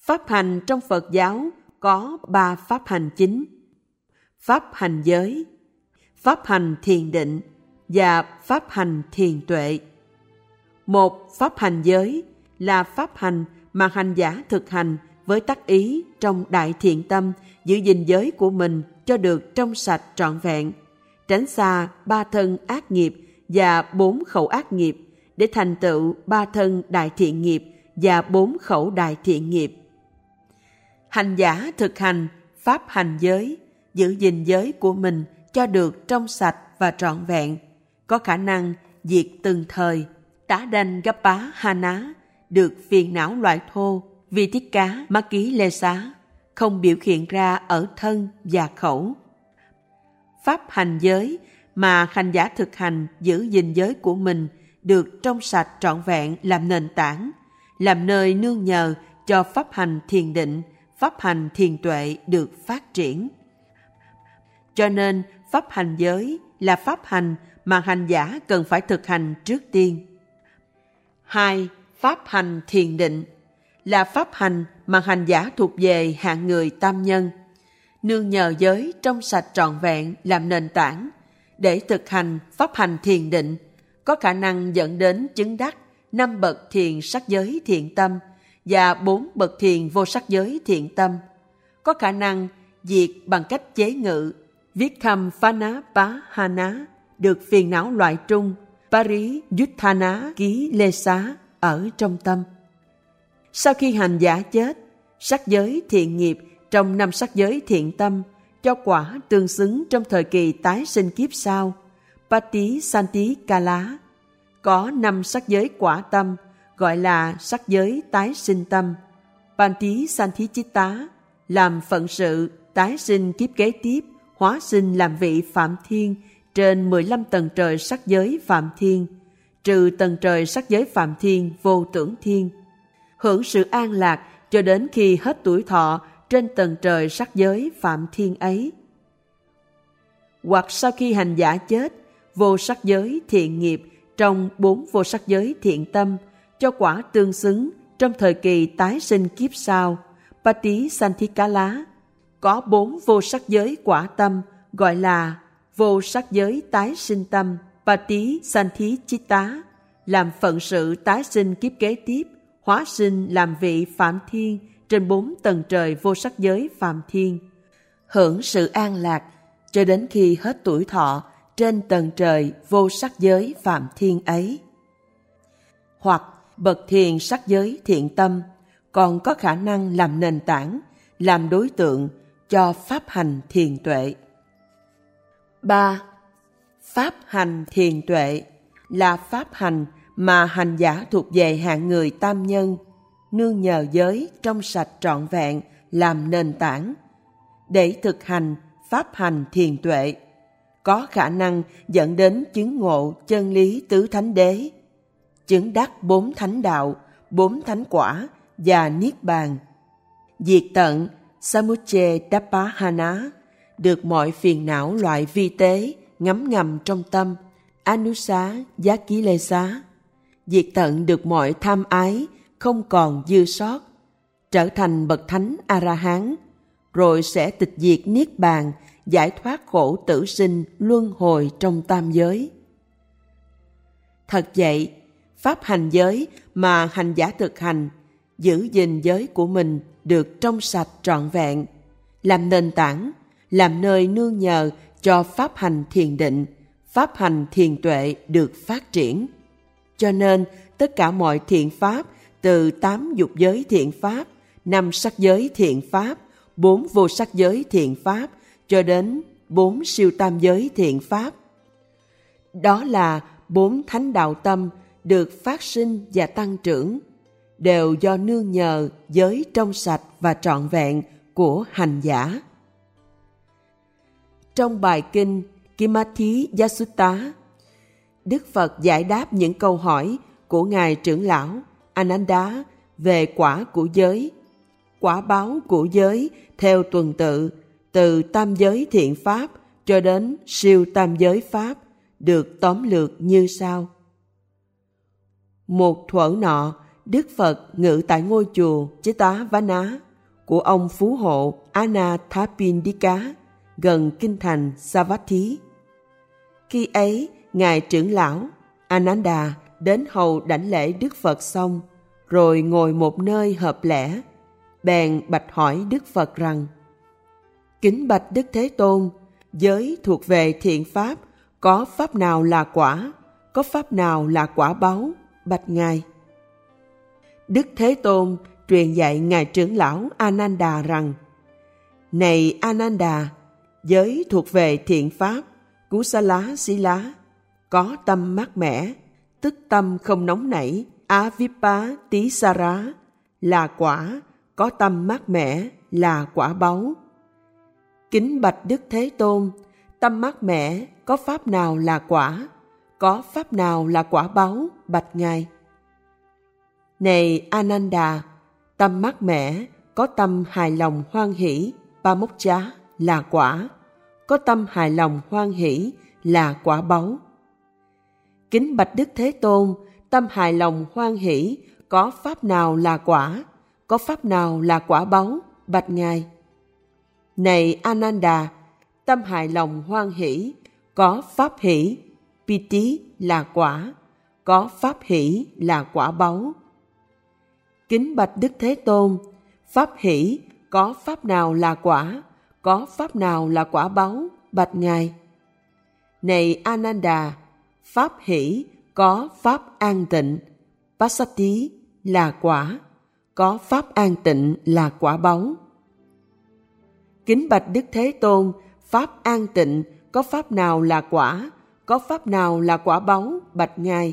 Pháp hành trong Phật giáo có 3 pháp hành chính: pháp hành giới, pháp hành thiền định và pháp hành thiền tuệ. Một pháp hành giới là pháp hành mà hành giả thực hành với tác ý trong đại thiện tâm, giữ gìn giới của mình cho được trong sạch trọn vẹn, tránh xa 3 thân ác nghiệp và 4 khẩu ác nghiệp để thành tựu 3 thân đại thiện nghiệp và 4 khẩu đại thiện nghiệp. Hành giả thực hành pháp hành giới, giữ gìn giới của mình cho được trong sạch và trọn vẹn, có khả năng diệt từng thời tá đanh gấp bá ha ná, được phiền não loại thô vì tiết cá má ký lê xá, không biểu hiện ra ở thân và khẩu. Pháp hành giới mà hành giả thực hành giữ gìn giới của mình được trong sạch trọn vẹn làm nền tảng, làm nơi nương nhờ cho pháp hành thiền định, pháp hành thiền tuệ được phát triển. Cho nên pháp hành giới là pháp hành mà hành giả cần phải thực hành trước tiên. 2. Pháp hành thiền định là pháp hành mà hành giả thuộc về hạng người tam nhân, nương nhờ giới trong sạch trọn vẹn làm nền tảng để thực hành pháp hành thiền định, có khả năng dẫn đến chứng đắc 5 bậc thiền sắc giới thiện tâm và 4 bậc thiền vô sắc giới thiện tâm, có khả năng diệt bằng cách chế ngự Vikkham Phana Pahana, được phiền não loại trung Pariyuthana ký lê xá ở trong tâm. Sau khi hành giả chết, sắc giới thiện nghiệp trong 5 sắc giới thiện tâm cho quả tương xứng trong thời kỳ tái sinh kiếp sau, Pati Santi Kala, có 5 sắc giới quả tâm gọi là sắc giới tái sinh tâm. Panti Santi Chitta làm phận sự tái sinh kiếp kế tiếp, hóa sinh làm vị Phạm Thiên trên 15 tầng trời sắc giới Phạm Thiên, trừ tầng trời sắc giới Phạm Thiên vô tưởng thiên, hưởng sự an lạc cho đến khi hết tuổi thọ trên tầng trời sắc giới Phạm Thiên ấy. Hoặc sau khi hành giả chết, vô sắc giới thiện nghiệp trong 4 vô sắc giới thiện tâm cho quả tương xứng trong thời kỳ tái sinh kiếp sau, Pati Santikala, có 4 vô sắc giới quả tâm gọi là vô sắc giới tái sinh tâm, Pati Santhi Chitta, làm phận sự tái sinh kiếp kế tiếp, hóa sinh làm vị Phạm Thiên trên 4 tầng trời vô sắc giới Phạm Thiên, hưởng sự an lạc cho đến khi hết tuổi thọ trên tầng trời vô sắc giới Phạm Thiên ấy. Hoặc bậc thiền sắc giới thiện tâm còn có khả năng làm nền tảng, làm đối tượng cho pháp hành thiền tuệ. 3. Pháp hành thiền tuệ là pháp hành mà hành giả thuộc về hạng người tam nhân, nương nhờ giới trong sạch trọn vẹn làm nền tảng để thực hành pháp hành thiền tuệ, có khả năng dẫn đến chứng ngộ chân lý tứ thánh đế, chứng đắc 4 thánh đạo, 4 thánh quả và niết bàn, diệt tận Samuccaya-Dapahana, được mọi phiền não loại vi tế ngấm ngầm trong tâm, Anusa Giác Ký Lê Xá, diệt tận được mọi tham ái không còn dư sót, trở thành bậc thánh A-la-hán, rồi sẽ tịch diệt niết bàn, giải thoát khổ tử sinh luân hồi trong tam giới. Thật vậy, pháp hành giới mà hành giả thực hành, giữ gìn giới của mình được trong sạch trọn vẹn, làm nền tảng, làm nơi nương nhờ cho pháp hành thiền định, pháp hành thiền tuệ được phát triển. Cho nên, tất cả mọi thiện pháp, từ 8 dục giới thiện pháp, 5 sắc giới thiện pháp, 4 vô sắc giới thiện pháp, cho đến 4 siêu tam giới thiện pháp, đó là 4 thánh đạo tâm được phát sinh và tăng trưởng, đều do nương nhờ giới trong sạch và trọn vẹn của hành giả. Trong bài kinh Kimathi Sutta, Đức Phật giải đáp những câu hỏi của Ngài trưởng lão Ananda về quả của giới, quả báo của giới theo tuần tự, từ tam giới thiện pháp cho đến siêu tam giới pháp, được tóm lược như sau. Một thuở nọ, Đức Phật ngự tại ngôi chùa Jetavana của ông Phú Hộ Anathapindika gần kinh thành Savatthi. Khi ấy, Ngài trưởng lão Ananda đến hầu đảnh lễ Đức Phật xong, rồi ngồi một nơi hợp lẽ, bèn bạch hỏi Đức Phật rằng: Kính bạch Đức Thế Tôn, giới thuộc về thiện pháp, có pháp nào là quả, có pháp nào là quả báu, bạch Ngài. Đức Thế Tôn truyền dạy Ngài trưởng lão Ananda rằng: Này Ananda, giới thuộc về thiện pháp, Kusala Sila, có tâm mát mẻ, tức tâm không nóng nảy, Avippa-tisara, là quả, có tâm mát mẻ, là quả báu. Kính bạch Đức Thế Tôn, tâm mát mẻ có pháp nào là quả, có pháp nào là quả báu, bạch Ngài. Này Ananda, tâm mát mẻ có tâm hài lòng hoan hỷ, Pamokcha, là quả, có tâm hài lòng hoan hỷ, là quả báu. Kính bạch Đức Thế Tôn, tâm hài lòng hoan hỷ có pháp nào là quả, có pháp nào là quả báu, bạch Ngài. Này Ananda, tâm hài lòng hoan hỷ có pháp hỷ, Piti, là quả, có pháp hỷ, là quả báu. Kính bạch Đức Thế Tôn, pháp hỷ có pháp nào là quả, có pháp nào là quả báu, bạch Ngài. Này Ananda, pháp hỷ có pháp an tịnh, Passaddhi, là quả, có pháp an tịnh, là quả báu. Kính bạch Đức Thế Tôn, pháp an tịnh có pháp nào là quả, có pháp nào là quả báu, bạch Ngài.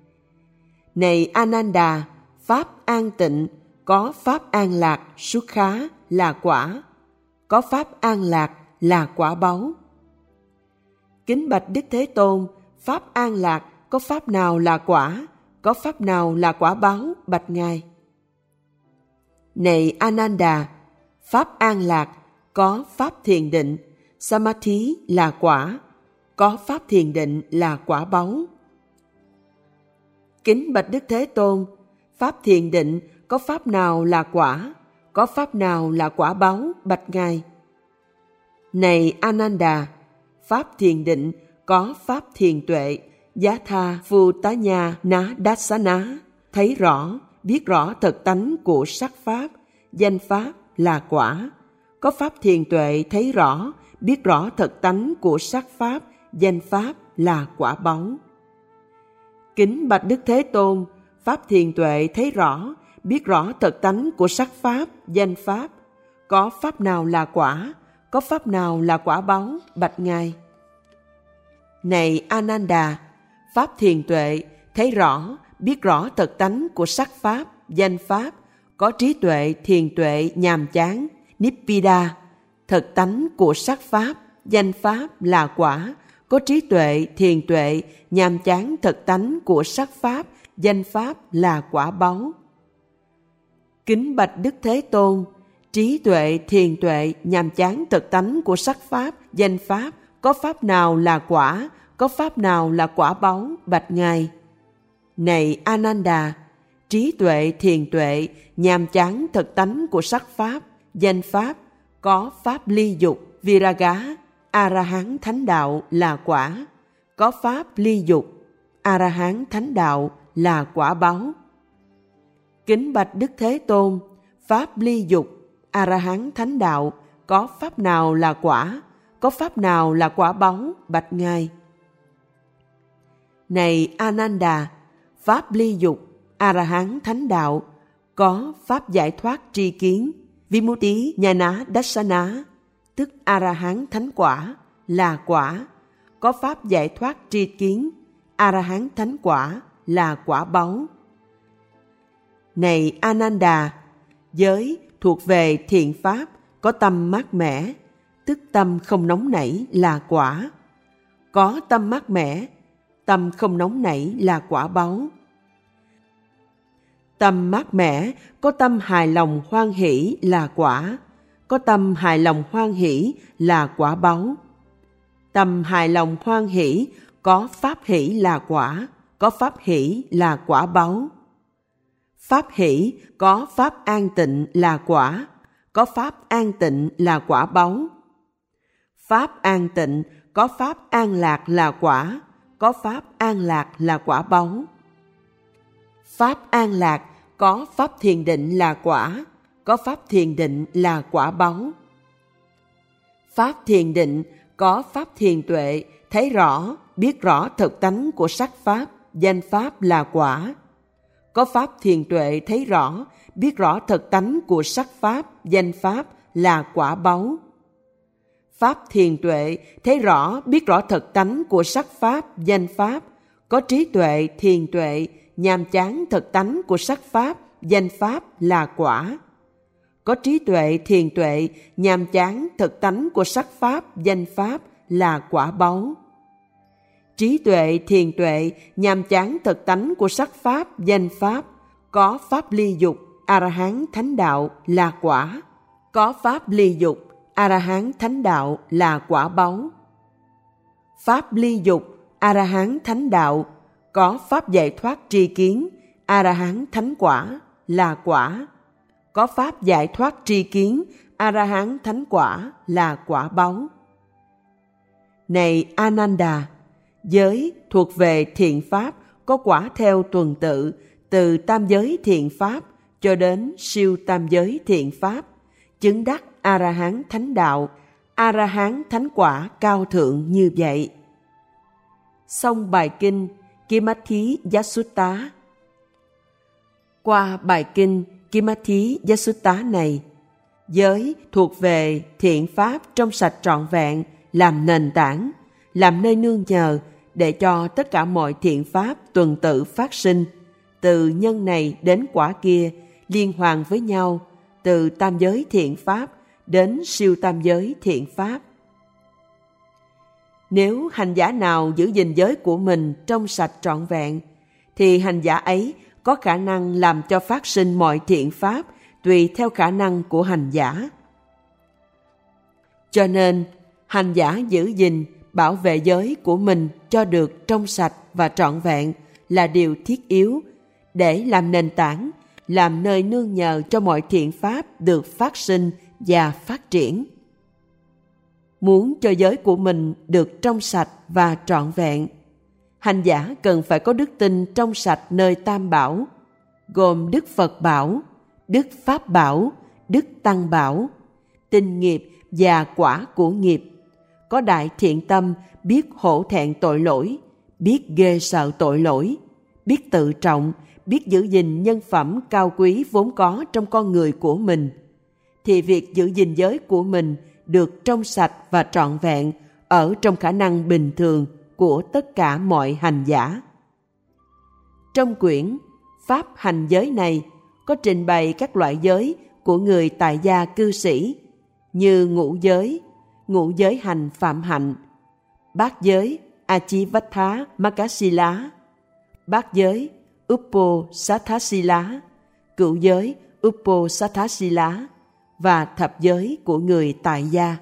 Này Ananda, pháp an tịnh có pháp an lạc, Sukha, là quả, có pháp an lạc, là quả báu. Kính bạch Đức Thế Tôn, pháp an lạc có pháp nào là quả, có pháp nào là quả báu, bạch Ngài. Này Ananda, pháp an lạc có pháp thiền định, Samadhi, là quả, có pháp thiền định, là quả báu. Kính bạch Đức Thế Tôn, pháp thiền định có pháp nào là quả, có pháp nào là quả báu, bạch Ngài. Này Ananda, pháp thiền định có pháp thiền tuệ, Yatha Phutanya Na Dassana, thấy rõ, biết rõ thật tánh của sắc pháp, danh pháp, là quả, có pháp thiền tuệ thấy rõ, biết rõ thật tánh của sắc pháp, danh pháp, là quả báu. Kính bạch Đức Thế Tôn, pháp thiền tuệ thấy rõ, biết rõ thật tánh của sắc pháp, danh pháp, có pháp nào là quả, có pháp nào là quả báu, bạch Ngài. Này Ananda, pháp thiền tuệ thấy rõ, biết rõ thật tánh của sắc pháp, danh pháp, có trí tuệ thiền tuệ nhàm chán, Nibbida, thật tánh của sắc pháp, danh pháp, là quả, có trí tuệ thiền tuệ nhàm chán thật tánh của sắc pháp, danh pháp, là quả báu. Kính bạch Đức Thế Tôn, trí tuệ thiền tuệ nhàm chán thật tánh của sắc pháp, danh pháp, có pháp nào là quả, có pháp nào là quả báu, bạch Ngài. Này Ananda, trí tuệ thiền tuệ nhàm chán thật tánh của sắc pháp, danh pháp, có pháp ly dục, Viraga, A-la-hán thánh đạo, là quả, có pháp ly dục, A-la-hán thánh đạo, là quả báu. Kính bạch Đức Thế Tôn, pháp ly dục, A-la-hán thánh đạo, có pháp nào là quả, có pháp nào là quả báu, bạch Ngài. Này Ananda, pháp ly dục, A-la-hán thánh đạo, có pháp giải thoát tri kiến, Vimutti Nhana Dassana, tức A-la-hán thánh quả, là quả, có pháp giải thoát tri kiến, A-la-hán thánh quả, là quả báu. Này Ananda, giới thuộc về thiện pháp, có tâm mát mẻ, tức tâm không nóng nảy, là quả, có tâm mát mẻ, tâm không nóng nảy, là quả báu. Tâm mát mẻ có tâm hài lòng hoan hỷ, là quả, có tâm hài lòng hoan hỷ, là quả báu. Tâm hài lòng hoan hỷ có pháp hỷ, là quả, có pháp hỷ, là quả báu. Pháp hỷ có pháp an tịnh là quả, có pháp an tịnh là quả báu. Pháp an tịnh có pháp an lạc là quả, có pháp an lạc là quả báu. Pháp an lạc có pháp thiền định là quả, có pháp thiền định là quả báu. Pháp thiền định có pháp thiền tuệ, thấy rõ, biết rõ thực tánh của sắc pháp, danh pháp là quả. Có pháp thiền tuệ thấy rõ, biết rõ thực tánh của sắc pháp, danh pháp là quả báu. Pháp thiền tuệ thấy rõ, biết rõ thực tánh của sắc pháp, danh pháp. Có trí tuệ, thiền tuệ, nhàm chán thực tánh của sắc pháp, danh pháp là quả. Có trí tuệ, thiền tuệ, nhàm chán thực tánh của sắc pháp, danh pháp là quả báu. Trí tuệ, thiền tuệ, nhàm chán thực tánh của sắc pháp, danh pháp. Có pháp ly dục, A-la-hán thánh đạo là quả. Có pháp ly dục, A-la-hán thánh đạo là quả báu. Pháp ly dục, A-la-hán thánh đạo, có pháp giải thoát tri kiến, A-la-hán thánh quả là quả. Có pháp giải thoát tri kiến, A-la-hán thánh quả là quả báu. Này Ananda, giới thuộc về thiện pháp có quả theo tuần tự, từ tam giới thiện pháp cho đến siêu tam giới thiện pháp, chứng đắc A-la-hán thánh đạo, A-la-hán thánh quả cao thượng như vậy. Xong bài kinh Kimathiyasutta. Qua bài kinh Kimathiyasutta này, giới thuộc về thiện pháp trong sạch trọn vẹn làm nền tảng, làm nơi nương nhờ để cho tất cả mọi thiện pháp tuần tự phát sinh, từ nhân này đến quả kia, liên hoàn với nhau, từ tam giới thiện pháp đến siêu tam giới thiện pháp. Nếu hành giả nào giữ gìn giới của mình trong sạch trọn vẹn, thì hành giả ấy có khả năng làm cho phát sinh mọi thiện pháp tùy theo khả năng của hành giả. Cho nên, hành giả giữ gìn, bảo vệ giới của mình cho được trong sạch và trọn vẹn là điều thiết yếu để làm nền tảng, làm nơi nương nhờ cho mọi thiện pháp được phát sinh và phát triển. Muốn cho giới của mình được trong sạch và trọn vẹn, hành giả cần phải có đức tin trong sạch nơi Tam Bảo, gồm Đức Phật Bảo, Đức Pháp Bảo, Đức Tăng Bảo, tinh nghiệp và quả của nghiệp, có đại thiện tâm, biết hổ thẹn tội lỗi, biết ghê sợ tội lỗi, biết tự trọng, biết giữ gìn nhân phẩm cao quý vốn có trong con người của mình, thì việc giữ gìn giới của mình được trong sạch và trọn vẹn ở trong khả năng bình thường của tất cả mọi hành giả. Trong quyển Pháp hành giới này có trình bày các loại giới của người tại gia cư sĩ như ngũ giới hành phạm hạnh, bát giới Achivattha Makasila, bát giới Uposatthasila, cửu giới Uposatthasila và thập giới của người tại gia.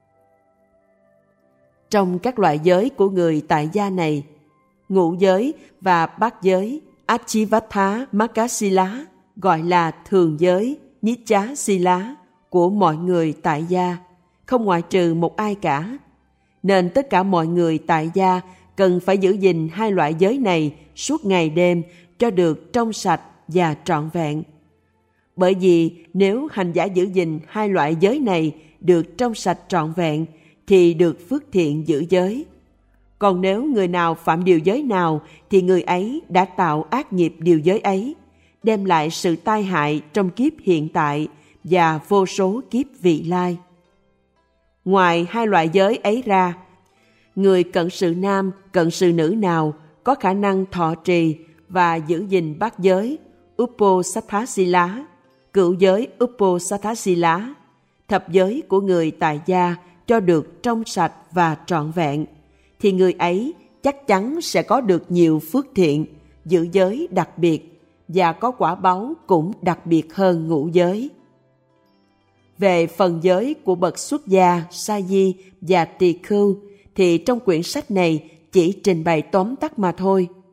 Trong các loại giới của người tại gia này, ngũ giới và bát giới Achivattha Makasila gọi là thường giới Nichcha Sila của mọi người tại gia, không ngoại trừ một ai cả. Nên tất cả mọi người tại gia cần phải giữ gìn hai loại giới này suốt ngày đêm cho được trong sạch và trọn vẹn. Bởi vì nếu hành giả giữ gìn hai loại giới này được trong sạch trọn vẹn thì được phước thiện giữ giới. Còn nếu người nào phạm điều giới nào thì người ấy đã tạo ác nghiệp điều giới ấy, đem lại sự tai hại trong kiếp hiện tại và vô số kiếp vị lai. Ngoài hai loại giới ấy ra, người cận sự nam, cận sự nữ nào có khả năng thọ trì và giữ gìn bát giới Uposatthasila, cửu giới Uposatthasila, thập giới của người tại gia cho được trong sạch và trọn vẹn, thì người ấy chắc chắn sẽ có được nhiều phước thiện, giữ giới đặc biệt và có quả báu cũng đặc biệt hơn ngũ giới. Về phần giới của bậc xuất gia, sa di và tỳ khưu thì trong quyển sách này chỉ trình bày tóm tắt mà thôi.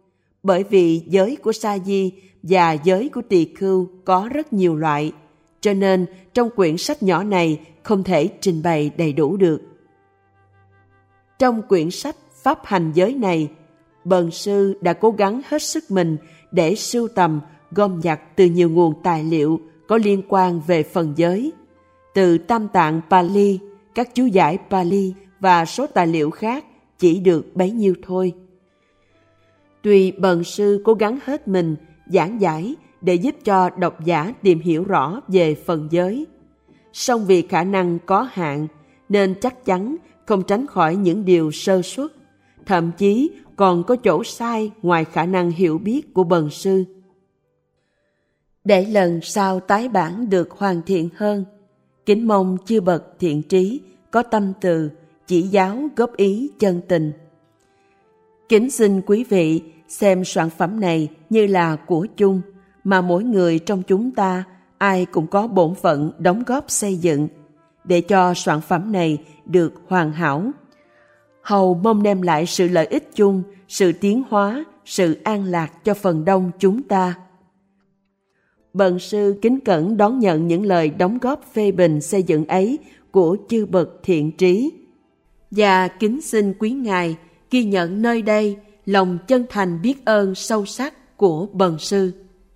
Bởi vì giới của sa di và giới của tỳ khưu có rất nhiều loại, cho nên trong quyển sách nhỏ này không thể trình bày đầy đủ được. Trong quyển sách Pháp hành giới này, Bần sư đã cố gắng hết sức mình để sưu tầm, gom nhặt từ nhiều nguồn tài liệu có liên quan về phần giới, từ Tam Tạng Pali, các chú giải Pali và số tài liệu khác chỉ được bấy nhiêu thôi. Tuy Bần sư cố gắng hết mình giảng giải để giúp cho độc giả tìm hiểu rõ về phần giới, song vì khả năng có hạn nên chắc chắn không tránh khỏi những điều sơ suất, thậm chí còn có chỗ sai ngoài khả năng hiểu biết của Bần sư. Để lần sau tái bản được hoàn thiện hơn, kính mong chư bậc thiện trí có tâm từ chỉ giáo góp ý chân tình. Kính xin quý vị xem soạn phẩm này như là của chung mà mỗi người trong chúng ta ai cũng có bổn phận đóng góp xây dựng để cho soạn phẩm này được hoàn hảo. Hầu mong đem lại sự lợi ích chung, sự tiến hóa, sự an lạc cho phần đông chúng ta. Bần sư kính cẩn đón nhận những lời đóng góp phê bình xây dựng ấy của chư bậc thiện trí, và kính xin quý ngài ghi nhận nơi đây lòng chân thành biết ơn sâu sắc của Bần sư.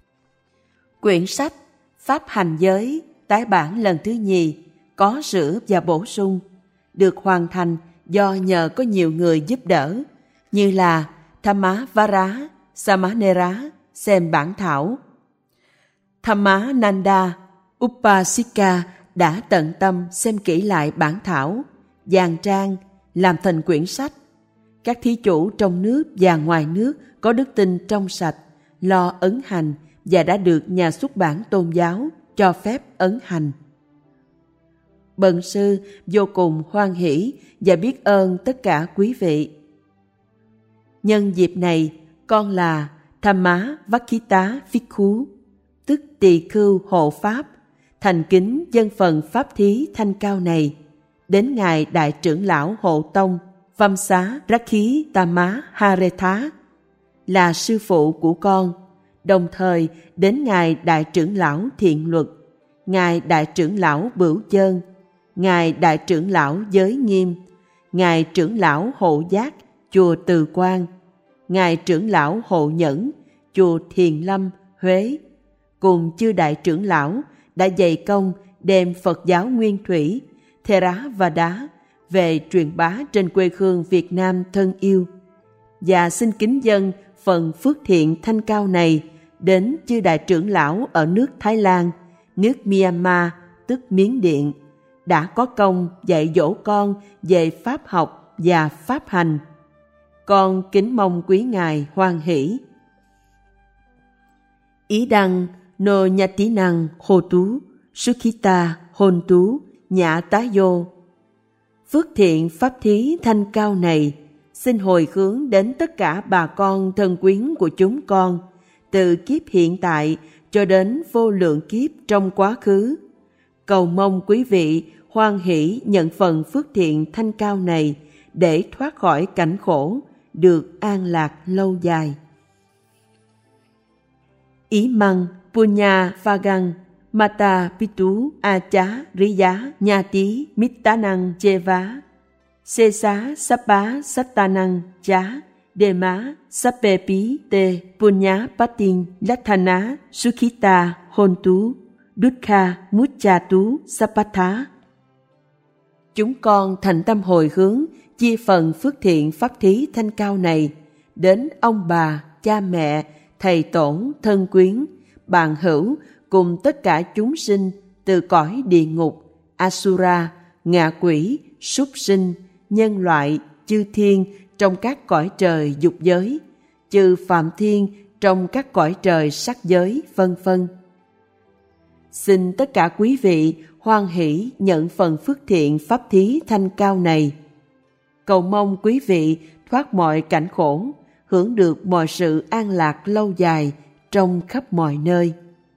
Quyển sách Pháp hành giới tái bản lần thứ nhì có sửa và bổ sung, được hoàn thành do nhờ có nhiều người giúp đỡ như là Thamma-vara Samanera xem bản thảo, Thamma-nanda Upasika đã tận tâm xem kỹ lại bản thảo, dàn trang, làm thành quyển sách. Các thí chủ trong nước và ngoài nước có đức tin trong sạch, lo ấn hành và đã được nhà xuất bản tôn giáo cho phép ấn hành. Bần sư vô cùng hoan hỷ và biết ơn tất cả quý vị. Nhân dịp này, con là Thamma Vakkita Phikkhú, tức tỳ khưu hộ pháp, thành kính dâng phần pháp thí thanh cao này đến ngài đại trưởng lão hộ tông Vamsa Rakhi Tama Haretha là sư phụ của con, đồng thời đến ngài đại trưởng lão Thiện Luật, ngài đại trưởng lão Bửu Chơn, ngài đại trưởng lão Giới Nghiêm, ngài trưởng lão Hộ Giác chùa Từ Quan, ngài trưởng lão Hộ Nhẫn chùa Thiền Lâm, Huế, cùng chư đại trưởng lão đã dày công đem Phật giáo Nguyên Thủy, Theravada về truyền bá trên quê hương Việt Nam thân yêu, và xin kính dâng phần phước thiện thanh cao này đến chư đại trưởng lão ở nước Thái Lan, nước Myanmar tức Miến Điện, đã có công dạy dỗ con về pháp học và pháp hành. Con kính mong quý ngài hoan hỷ. Ý đăng no nhati năng hồ tú sukhita hôn tú nhã tá vô. Phước thiện pháp thí thanh cao này xin hồi hướng đến tất cả bà con thân quyến của chúng con, từ kiếp hiện tại cho đến vô lượng kiếp trong quá khứ. Cầu mong quý vị hoan hỷ nhận phần phước thiện thanh cao này để thoát khỏi cảnh khổ, được an lạc lâu dài. Ý măng punya phagang mata pitu acha riya nhati mittanang cheva sesa sapa sattanang cha dema sapepi te punya patin lathana sukhita hontu dukkha muchatu sapatha. Chúng con thành tâm hồi hướng chia phần phước thiện pháp thí thanh cao này đến ông bà, cha mẹ, thầy tổ, thân quyến, bạn hữu cùng tất cả chúng sinh từ cõi địa ngục, Asura, ngạ quỷ, súc sinh, nhân loại, chư thiên trong các cõi trời dục giới, chư phạm thiên trong các cõi trời sắc giới, vân vân. Xin tất cả quý vị hoan hỷ nhận phần phước thiện pháp thí thanh cao này. Cầu mong quý vị thoát mọi cảnh khổ, hưởng được mọi sự an lạc lâu dài trong khắp mọi nơi.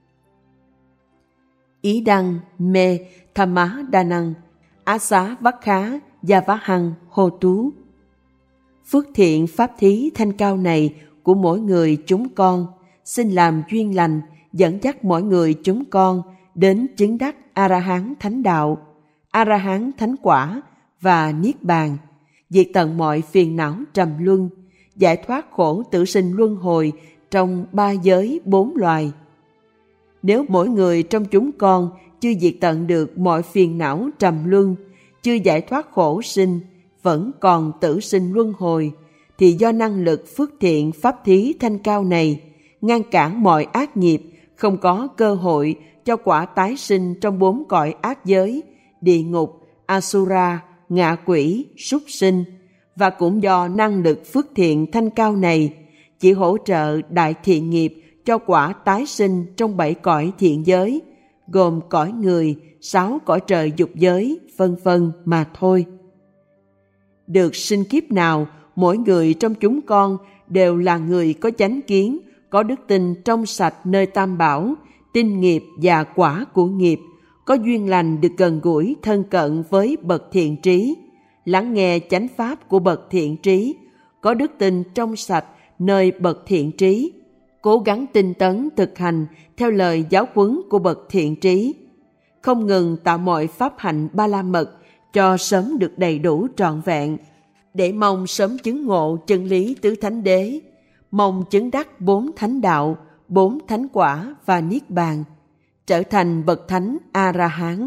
Ý đăng mê thamma đa năng asa vắc khá gia vá hăng hô tú. Phước thiện pháp thí thanh cao này của mỗi người chúng con xin làm duyên lành dẫn dắt mỗi người chúng con đến chứng đắc A-la-hán thánh đạo, A-la-hán thánh quả và Niết Bàn, diệt tận mọi phiền não trầm luân, giải thoát khổ tử sinh luân hồi trong 3 giới 4 loài. Nếu mỗi người trong chúng con chưa diệt tận được mọi phiền não trầm luân, chưa giải thoát khổ sinh, vẫn còn tử sinh luân hồi, thì do năng lực phước thiện pháp thí thanh cao này, ngăn cản mọi ác nghiệp, không có cơ hội cho quả tái sinh trong 4 cõi ác giới, địa ngục, Asura, ngạ quỷ, súc sinh, và cũng do năng lực phước thiện thanh cao này, chỉ hỗ trợ đại thiện nghiệp cho quả tái sinh trong 7 cõi thiện giới, gồm cõi người, 6 cõi trời dục giới, vân vân mà thôi. Được sinh kiếp nào, mỗi người trong chúng con đều là người có chánh kiến, có đức tin trong sạch nơi Tam Bảo, tin nghiệp và quả của nghiệp, có duyên lành được gần gũi thân cận với bậc thiện trí, lắng nghe chánh pháp của bậc thiện trí, có đức tin trong sạch nơi bậc thiện trí, cố gắng tinh tấn thực hành theo lời giáo huấn của bậc thiện trí, không ngừng tạo mọi pháp hạnh ba la mật cho sớm được đầy đủ trọn vẹn, để mong sớm chứng ngộ chân lý tứ thánh đế, mong chứng đắc 4 thánh đạo, 4 thánh quả và Niết Bàn, trở thành bậc thánh A-la-hán.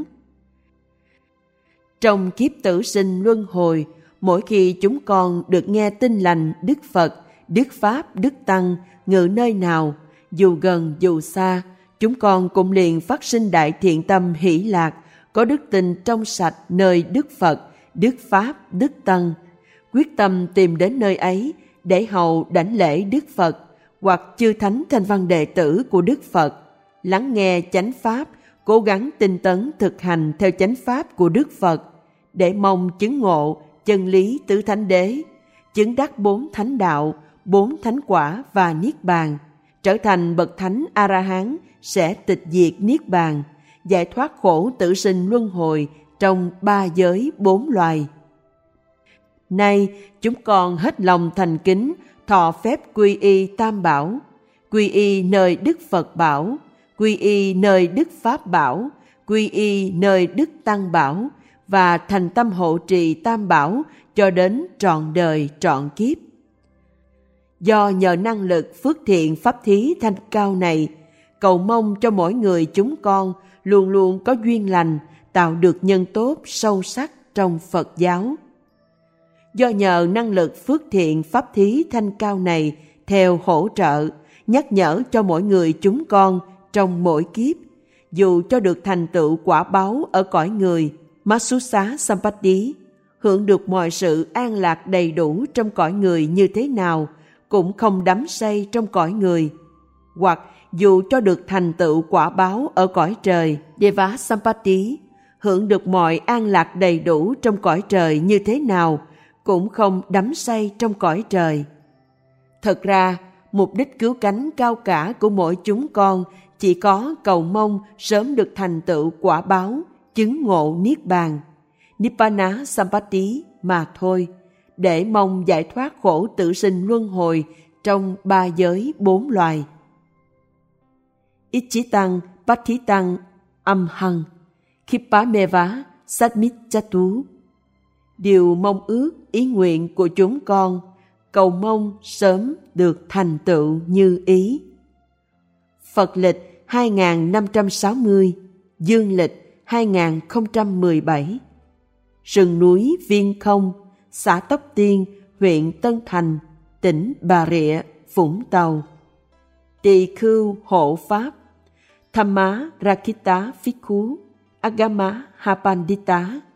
Trong kiếp tử sinh luân hồi, mỗi khi chúng con được nghe tin lành Đức Phật, Đức Pháp, Đức Tăng ngự nơi nào, dù gần dù xa, chúng con cũng liền phát sinh đại thiện tâm hỷ lạc, có đức tin trong sạch nơi Đức Phật, Đức Pháp, Đức Tăng, quyết tâm tìm đến nơi ấy để hầu đảnh lễ Đức Phật hoặc chư thánh thanh văn đệ tử của Đức Phật, lắng nghe chánh pháp, cố gắng tinh tấn thực hành theo chánh pháp của Đức Phật, để mong chứng ngộ chân lý tứ thánh đế, chứng đắc 4 thánh đạo, 4 thánh quả và Niết Bàn, trở thành bậc thánh A-la-hán sẽ tịch diệt Niết Bàn, giải thoát khổ tử sinh luân hồi trong 3 giới 4 loài. Nay chúng con hết lòng thành kính thọ phép quy y Tam Bảo, quy y nơi Đức Phật Bảo, quy y nơi Đức Pháp Bảo, quy y nơi Đức Tăng Bảo, và thành tâm hộ trì Tam Bảo cho đến trọn đời trọn kiếp. Do nhờ năng lực phước thiện pháp thí thanh cao này, cầu mong cho mỗi người chúng con luôn luôn có duyên lành, tạo được nhân tốt sâu sắc trong Phật giáo. Do nhờ năng lực phước thiện pháp thí thanh cao này theo hỗ trợ, nhắc nhở cho mỗi người chúng con trong mỗi kiếp, dù cho được thành tựu quả báo ở cõi người, Masusa Sampatti, hưởng được mọi sự an lạc đầy đủ trong cõi người như thế nào, cũng không đắm say trong cõi người. Hoặc dù cho được thành tựu quả báo ở cõi trời, Deva Sampatti, hưởng được mọi an lạc đầy đủ trong cõi trời như thế nào, cũng không đắm say trong cõi trời. Thật ra, mục đích cứu cánh cao cả của mỗi chúng con chỉ có cầu mong sớm được thành tựu quả báo, chứng ngộ Niết Bàn, Nibbana Sampatti mà thôi, để mong giải thoát khổ tử sinh luân hồi trong 3 giới 4 loài. Ichitang Patthitang Amhang Khipameva Satmichatu. Điều mong ước, ý nguyện của chúng con, cầu mong sớm được thành tựu như ý. Phật lịch 2560, dương lịch 2017. Rừng núi Viên Không, xã Tóc Tiên, huyện Tân Thành, tỉnh Bà Rịa, Vũng Tàu. Tỳ khưu hộ pháp, Thamma Rakita Phikkhú, Agama Hapandita,